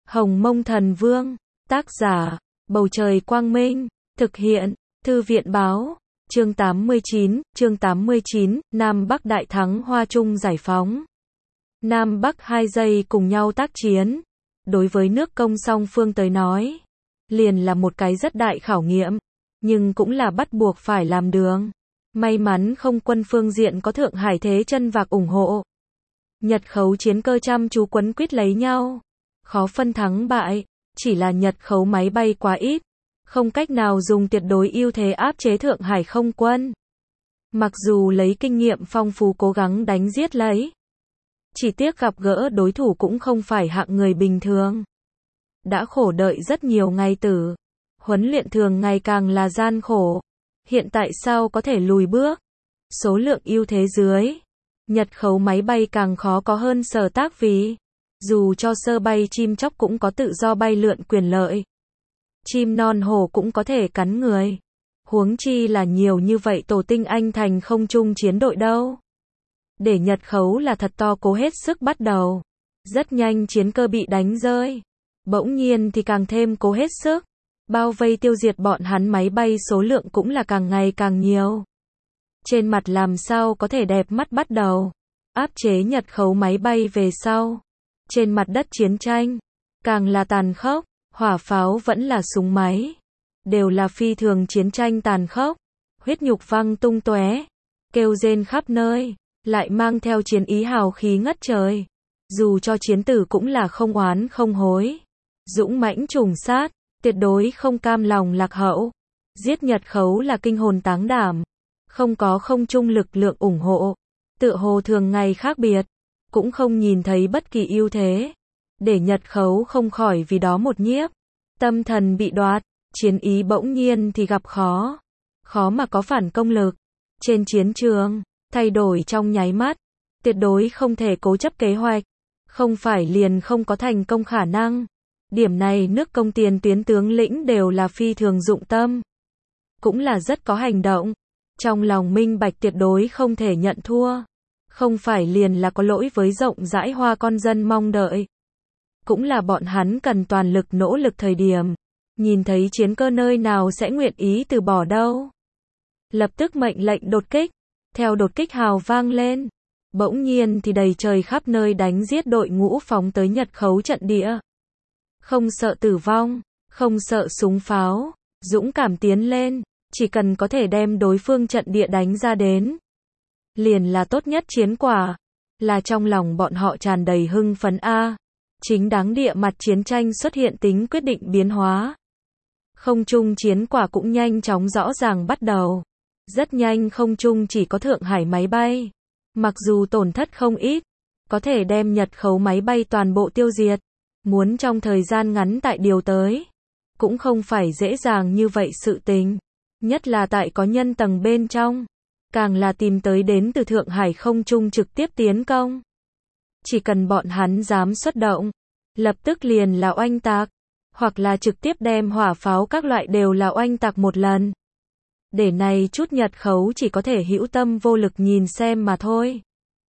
Hồng Mông Thần Vương, tác giả, Bầu Trời Quang Minh, thực hiện, Thư viện Báo, chương 89, Nam Bắc đại thắng Hoa Trung giải phóng. Nam Bắc 2 giây cùng nhau tác chiến, đối với nước công song phương tới nói, liền là một cái rất đại khảo nghiệm, nhưng cũng là bắt buộc phải làm đường. May mắn không quân phương diện có Thượng Hải thế chân vạc ủng hộ. Nhật khấu chiến cơ chăm chú quấn quýt lấy nhau, khó phân thắng bại, chỉ là Nhật khấu máy bay quá ít, không cách nào dùng tuyệt đối ưu thế áp chế Thượng Hải không quân. Mặc dù lấy kinh nghiệm phong phú cố gắng đánh giết lấy, chỉ tiếc gặp gỡ đối thủ cũng không phải hạng người bình thường. Đã khổ đợi rất nhiều ngày tử, huấn luyện thường ngày càng là gian khổ, hiện tại sao có thể lùi bước. Số lượng ưu thế dưới, Nhật khấu máy bay càng khó có hơn sở tác vì, dù cho sơ bay chim chóc cũng có tự do bay lượn quyền lợi. Chim non hổ cũng có thể cắn người. Huống chi là nhiều như vậy tổ tinh anh thành không trung chiến đội đâu. Để Nhật khấu là thật to cố hết sức bắt đầu. Rất nhanh chiến cơ bị đánh rơi. Bỗng nhiên thì càng thêm cố hết sức. Bao vây tiêu diệt bọn hắn máy bay số lượng cũng là càng ngày càng nhiều. Trên mặt làm sao có thể đẹp mắt bắt đầu. Áp chế Nhật khấu máy bay về sau. Trên mặt đất chiến tranh, càng là tàn khốc, hỏa pháo vẫn là súng máy. Đều là phi thường chiến tranh tàn khốc, huyết nhục văng tung tóe, kêu rên khắp nơi, lại mang theo chiến ý hào khí ngất trời. Dù cho chiến tử cũng là không oán không hối. Dũng mãnh trùng sát, tuyệt đối không cam lòng lạc hậu. Giết Nhật khấu là kinh hồn táng đảm, không có không trung lực lượng ủng hộ. Tựa hồ thường ngày khác biệt, cũng không nhìn thấy bất kỳ ưu thế. Để Nhật khấu không khỏi vì đó một nhiếp. Tâm thần bị đoạt, chiến ý bỗng nhiên thì gặp khó. Khó mà có phản công lực. Trên chiến trường, thay đổi trong nháy mắt. Tuyệt đối không thể cố chấp kế hoạch. Không phải liền không có thành công khả năng. Điểm này nước công tiền tuyến tướng lĩnh đều là phi thường dụng tâm. Cũng là rất có hành động. Trong lòng minh bạch tuyệt đối không thể nhận thua. Không phải liền là có lỗi với rộng rãi hoa con dân mong đợi. Cũng là bọn hắn cần toàn lực nỗ lực thời điểm. Nhìn thấy chiến cơ nơi nào sẽ nguyện ý từ bỏ đâu. Lập tức mệnh lệnh đột kích. Theo đột kích hào vang lên. Bỗng nhiên thì đầy trời khắp nơi đánh giết đội ngũ phóng tới Nhật khấu trận địa. Không sợ tử vong, không sợ súng pháo, dũng cảm tiến lên. Chỉ cần có thể đem đối phương trận địa đánh ra đến, liền là tốt nhất chiến quả. Là trong lòng bọn họ tràn đầy hưng phấn a. Chính đáng địa mặt chiến tranh xuất hiện tính quyết định biến hóa. Không trung chiến quả cũng nhanh chóng rõ ràng bắt đầu. Rất nhanh không trung chỉ có Thượng Hải máy bay. Mặc dù tổn thất không ít, có thể đem Nhật khấu máy bay toàn bộ tiêu diệt. Muốn trong thời gian ngắn tại điều tới, cũng không phải dễ dàng như vậy sự tình. Nhất là tại có nhân tầng bên trong. Càng là tìm tới đến từ Thượng Hải không trung trực tiếp tiến công. Chỉ cần bọn hắn dám xuất động, lập tức liền là oanh tạc, hoặc là trực tiếp đem hỏa pháo các loại đều là oanh tạc một lần. Để này chút Nhật khấu chỉ có thể hữu tâm vô lực nhìn xem mà thôi.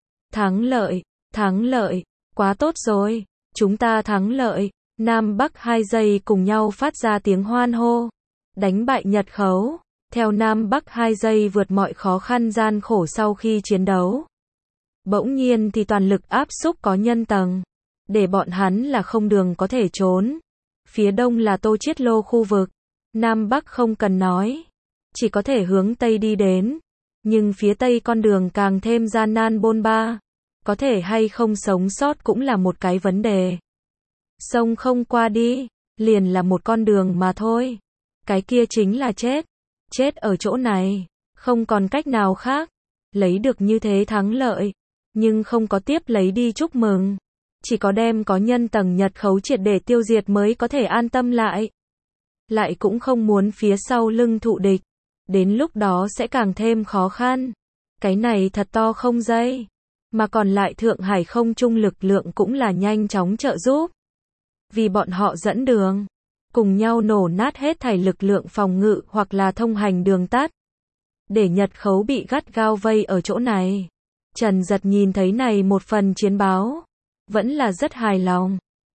Thắng lợi, quá tốt rồi, chúng ta thắng lợi. Nam Bắc 2 giây cùng nhau phát ra tiếng hoan hô. Đánh bại Nhật khấu. Theo Nam Bắc 2 giây vượt mọi khó khăn gian khổ sau khi chiến đấu. Bỗng nhiên thì toàn lực áp xúc có nhân tầng. Để bọn hắn là không đường có thể trốn. Phía đông là Tô Chiết Lô khu vực. Nam Bắc không cần nói. Chỉ có thể hướng Tây đi đến. Nhưng phía Tây con đường càng thêm gian nan bôn ba. Có thể hay không sống sót cũng là một cái vấn đề. Sông không qua đi, liền là một con đường mà thôi. Cái kia chính là chết. Chết ở chỗ này, không còn cách nào khác. Lấy được như thế thắng lợi, nhưng không có tiếp lấy đi chúc mừng. Chỉ có đem có nhân tầng Nhật khấu triệt để tiêu diệt mới có thể an tâm lại. Lại cũng không muốn phía sau lưng thụ địch. Đến lúc đó sẽ càng thêm khó khăn. Cái này thật to không dây. Mà còn lại Thượng Hải không trung lực lượng cũng là nhanh chóng trợ giúp. Vì bọn họ dẫn đường. Cùng nhau nổ nát hết thảy lực lượng phòng ngự hoặc là thông hành đường tắt. Để Nhật khấu bị gắt gao vây ở chỗ này. Trần Giật nhìn thấy này một phần chiến báo. Vẫn là rất hài lòng.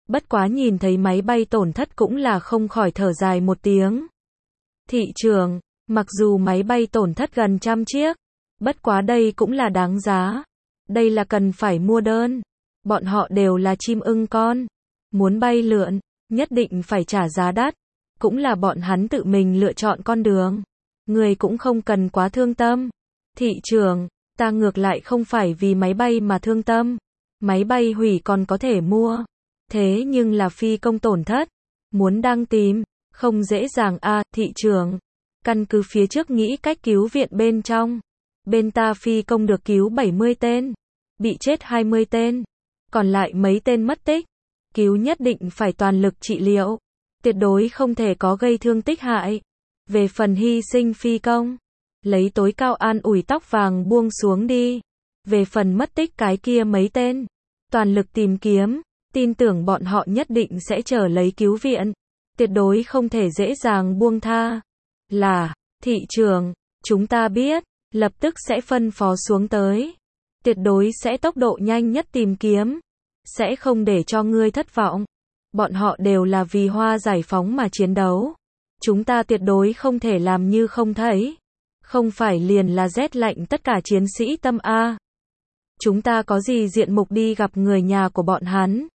Bất quá nhìn thấy máy bay tổn thất cũng là không khỏi thở dài một tiếng. Thị trường, mặc dù máy bay tổn thất gần 100 chiếc, bất quá đây cũng là đáng giá. Đây là cần phải mua đơn. Bọn họ đều là chim ưng con. Muốn bay lượn, nhất định phải trả giá đắt. Cũng là bọn hắn tự mình lựa chọn con đường. Người cũng không cần quá thương tâm. Thị trường, ta ngược lại không phải vì máy bay mà thương tâm. Máy bay hủy còn có thể mua. Thế nhưng là phi công tổn thất. Muốn đang tìm, không dễ dàng thị trường. Căn cứ phía trước nghĩ cách cứu viện bên trong. Bên ta phi công được cứu 70 tên. Bị chết 20 tên. Còn lại mấy tên mất tích. Cứu nhất định phải toàn lực trị liệu. Tuyệt đối không thể có gây thương tích hại. Về phần hy sinh phi công, lấy tối cao an ủi tóc vàng buông xuống đi. Về phần mất tích cái kia mấy tên, toàn lực tìm kiếm, tin tưởng bọn họ nhất định sẽ chờ lấy cứu viện. Tuyệt đối không thể dễ dàng buông tha. Là, thị trường, chúng ta biết, lập tức sẽ phân phó xuống tới. Tuyệt đối sẽ tốc độ nhanh nhất tìm kiếm. Sẽ không để cho ngươi thất vọng. Bọn họ đều là vì Hoa giải phóng mà chiến đấu. Chúng ta tuyệt đối không thể làm như không thấy. Không phải liền là rét lạnh tất cả chiến sĩ tâm A. Chúng ta có gì diện mục đi gặp người nhà của bọn hắn.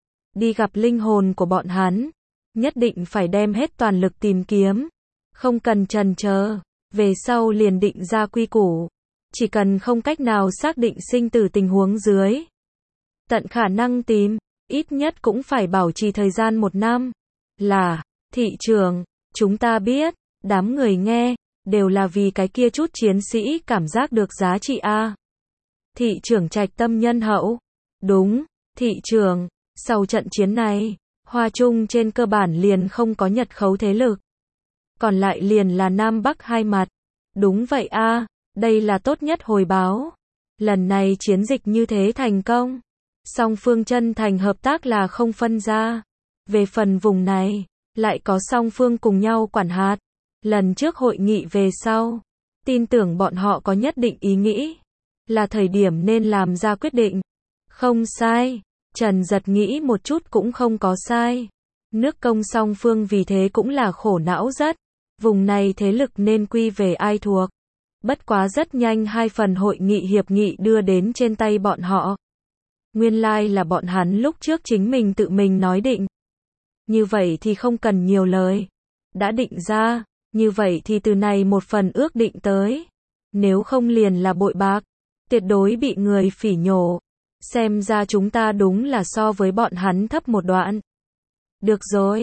Đi gặp linh hồn của bọn hắn. Nhất định phải đem hết toàn lực tìm kiếm. Không cần chần chờ. Về sau liền định ra quy củ. Chỉ cần không cách nào xác định sinh tử tình huống dưới. Tận khả năng tìm. Ít nhất cũng phải bảo trì thời gian 1 năm. Là, thị trường, chúng ta biết, đám người nghe, đều là vì cái kia chút chiến sĩ cảm giác được giá trị A. Thị trưởng trạch tâm nhân hậu. Đúng, thị trường, sau trận chiến này, Hoa Trung trên cơ bản liền không có Nhật khấu thế lực. Còn lại liền là Nam Bắc hai mặt. Đúng vậy A, đây là tốt nhất hồi báo. Lần này chiến dịch như thế thành công. Song phương chân thành hợp tác là không phân ra. Về phần vùng này, lại có song phương cùng nhau quản hạt. Lần trước hội nghị về sau, tin tưởng bọn họ có nhất định ý nghĩ. Là thời điểm nên làm ra quyết định. Không sai, Trần Giật nghĩ một chút cũng không có sai. Nước công song phương vì thế cũng là khổ não rất. Vùng này thế lực nên quy về ai thuộc. Bất quá rất nhanh 2 phần hội nghị hiệp nghị đưa đến trên tay bọn họ. Nguyên lai là bọn hắn lúc trước chính mình tự mình nói định. Như vậy thì không cần nhiều lời. Đã định ra, như vậy thì từ này một phần ước định tới. Nếu không liền là bội bạc, tuyệt đối bị người phỉ nhổ. Xem ra chúng ta đúng là so với bọn hắn thấp một đoạn. Được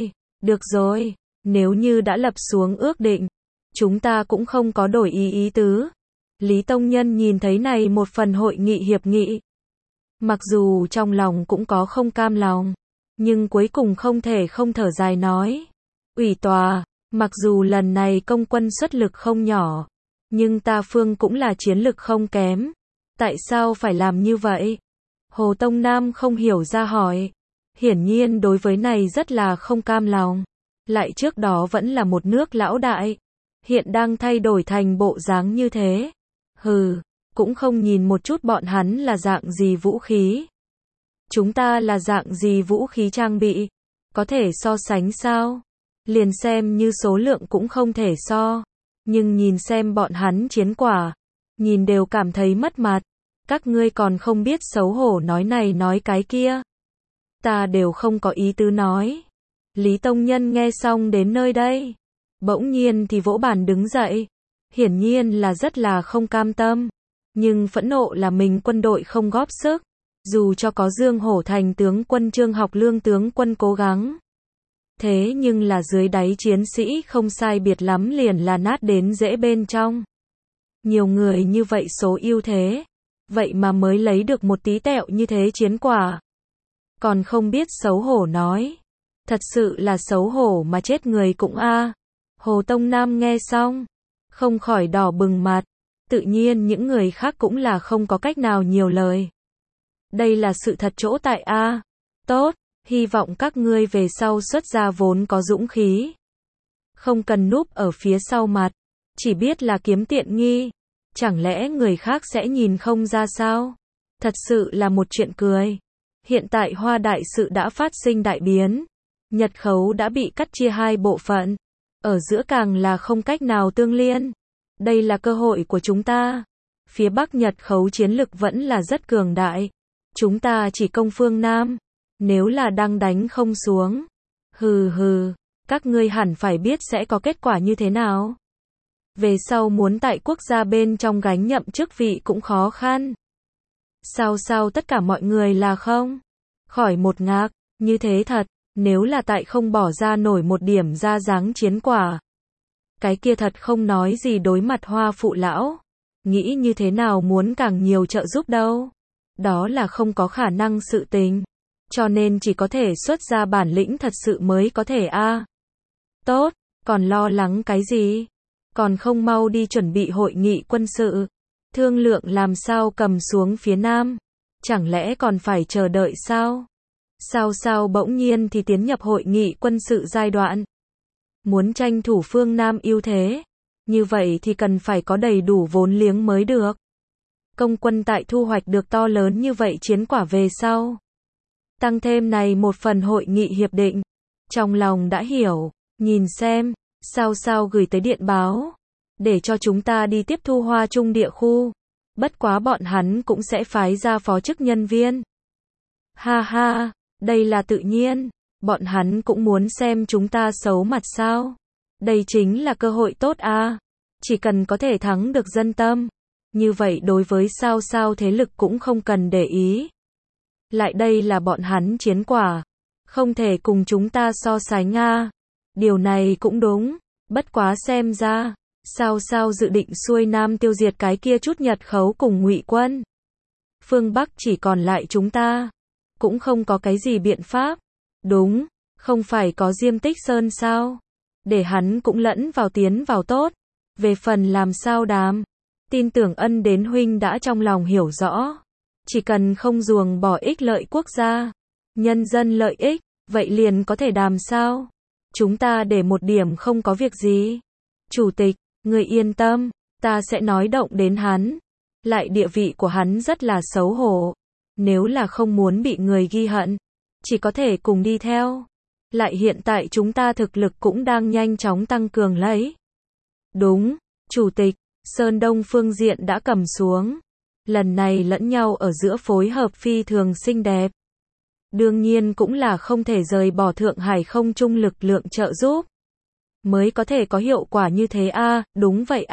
rồi, nếu như đã lập xuống ước định, chúng ta cũng không có đổi ý tứ. Lý Tông Nhân nhìn thấy này một phần hội nghị hiệp nghị. Mặc dù trong lòng cũng có không cam lòng, nhưng cuối cùng không thể không thở dài nói. Ủy tòa, mặc dù lần này công quân xuất lực không nhỏ, nhưng ta phương cũng là chiến lực không kém. Tại sao phải làm như vậy? Hồ Tông Nam không hiểu ra hỏi. Hiển nhiên đối với này rất là không cam lòng. Lại trước đó vẫn là một nước lão đại. Hiện đang thay đổi thành bộ dáng như thế. Hừ, cũng không nhìn một chút bọn hắn là dạng gì vũ khí. Chúng ta là dạng gì vũ khí trang bị. Có thể so sánh sao? Liền xem như số lượng cũng không thể so. Nhưng nhìn xem bọn hắn chiến quả. Nhìn đều cảm thấy mất mặt. Các ngươi còn không biết xấu hổ nói này nói cái kia. Ta đều không có ý tứ nói. Lý Tông Nhân nghe xong đến nơi đây. Bỗng nhiên thì vỗ bàn đứng dậy. Hiển nhiên là rất là không cam tâm. Nhưng phẫn nộ là mình quân đội không góp sức. Dù cho có Dương Hổ Thành tướng quân Trương Học Lương tướng quân cố gắng. Thế nhưng là dưới đáy chiến sĩ không sai biệt lắm liền là nát đến dễ bên trong. Nhiều người như vậy số ưu thế. Vậy mà mới lấy được một tí tẹo như thế chiến quả. Còn không biết xấu hổ nói. Thật sự là xấu hổ mà chết người cũng a. Hồ Tông Nam nghe xong. Không khỏi đỏ bừng mặt. Tự nhiên những người khác cũng là không có cách nào nhiều lời. Đây là sự thật chỗ tại a. Tốt, hy vọng các ngươi về sau xuất ra vốn có dũng khí. Không cần núp ở phía sau mặt. Chỉ biết là kiếm tiện nghi. Chẳng lẽ người khác sẽ nhìn không ra sao? Thật sự là một chuyện cười. Hiện tại Hoa đại sự đã phát sinh đại biến. Nhật khấu đã bị cắt chia hai bộ phận. Ở giữa càng là không cách nào tương liên. Đây là cơ hội của chúng ta. Phía Bắc Nhật khấu chiến lực vẫn là rất cường đại. Chúng ta chỉ công phương Nam. Nếu là đang đánh không xuống. Hừ hừ, các ngươi hẳn phải biết sẽ có kết quả như thế nào. Về sau muốn tại quốc gia bên trong gánh nhậm chức vị cũng khó khăn. Sao tất cả mọi người là không? Khỏi một ngạc, như thế thật, nếu là tại không bỏ ra nổi một điểm ra dáng chiến quả. Cái kia thật không nói gì đối mặt Hoa phụ lão. Nghĩ như thế nào muốn càng nhiều trợ giúp đâu. Đó là không có khả năng sự tình. Cho nên chỉ có thể xuất ra bản lĩnh thật sự mới có thể Tốt, còn lo lắng cái gì? Còn không mau đi chuẩn bị hội nghị quân sự. Thương lượng làm sao cầm xuống phía Nam. Chẳng lẽ còn phải chờ đợi sao? Sao bỗng nhiên thì tiến nhập hội nghị quân sự giai đoạn. Muốn tranh thủ phương Nam ưu thế. Như vậy thì cần phải có đầy đủ vốn liếng mới được. Công quân tại thu hoạch được to lớn như vậy chiến quả về sau. Tăng thêm này một phần hội nghị hiệp định. Trong lòng đã hiểu, nhìn xem, sao gửi tới điện báo. Để cho chúng ta đi tiếp thu Hoa Trung địa khu. Bất quá bọn hắn cũng sẽ phái ra phó chức nhân viên. Ha, đây là tự nhiên. Bọn hắn cũng muốn xem chúng ta xấu mặt sao. Đây chính là cơ hội tốt Chỉ cần có thể thắng được dân tâm. Như vậy đối với sao thế lực cũng không cần để ý. Lại đây là bọn hắn chiến quả. Không thể cùng chúng ta so sánh Điều này cũng đúng. Bất quá xem ra. Sao dự định xuôi Nam tiêu diệt cái kia chút Nhật khấu cùng Ngụy quân. Phương Bắc chỉ còn lại chúng ta. Cũng không có cái gì biện pháp. Đúng, không phải có Diêm Tích Sơn sao? Để hắn cũng lẫn vào tiến vào tốt. Về phần làm sao đàm. Tin tưởng Ân đến huynh đã trong lòng hiểu rõ. Chỉ cần không ruồng bỏ ích lợi quốc gia. Nhân dân lợi ích. Vậy liền có thể đàm sao? Chúng ta để một điểm không có việc gì. Chủ tịch, người yên tâm. Ta sẽ nói động đến hắn. Lại địa vị của hắn rất là xấu hổ. Nếu là không muốn bị người ghi hận. Chỉ có thể cùng đi theo. Lại hiện tại chúng ta thực lực cũng đang nhanh chóng tăng cường lấy. Đúng, Chủ tịch, Sơn Đông phương diện đã cầm xuống. Lần này lẫn nhau ở giữa phối hợp phi thường xinh đẹp. Đương nhiên cũng là không thể rời bỏ Thượng Hải không trung lực lượng trợ giúp. Mới có thể có hiệu quả như thế đúng vậy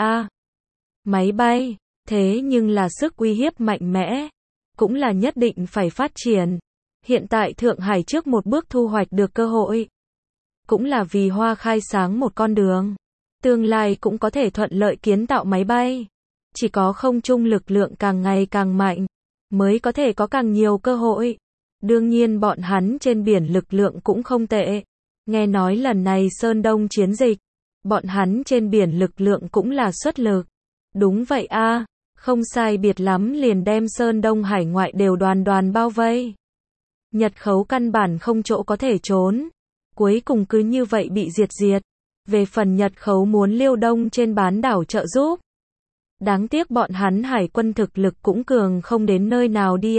Máy bay, thế nhưng là sức uy hiếp mạnh mẽ. Cũng là nhất định phải phát triển. Hiện tại Thượng Hải trước một bước thu hoạch được cơ hội. Cũng là vì Hoa khai sáng một con đường. Tương lai cũng có thể thuận lợi kiến tạo máy bay. Chỉ có không trung lực lượng càng ngày càng mạnh. Mới có thể có càng nhiều cơ hội. Đương nhiên bọn hắn trên biển lực lượng cũng không tệ. Nghe nói lần này Sơn Đông chiến dịch. Bọn hắn trên biển lực lượng cũng là xuất lực. Đúng vậy không sai biệt lắm liền đem Sơn Đông hải ngoại đều đoàn bao vây. Nhật khấu căn bản không chỗ có thể trốn. Cuối cùng cứ như vậy bị diệt. Về phần Nhật khấu muốn Liêu Đông trên bán đảo trợ giúp. Đáng tiếc bọn hắn hải quân thực lực cũng cường không đến nơi nào đi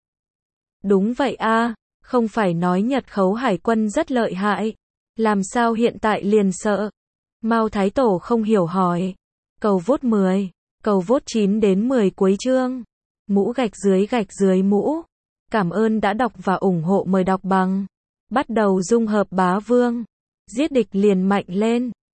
Đúng vậy không phải nói Nhật khấu hải quân rất lợi hại. Làm sao hiện tại liền sợ? Mao Thái Tổ không hiểu hỏi. Cầu vote 10, cầu vote 9 đến 10 cuối chương. Mũ gạch dưới mũ. Cảm ơn đã đọc và ủng hộ, mời đọc bằng. Bắt đầu dung hợp bá vương. Giết địch liền mạnh lên.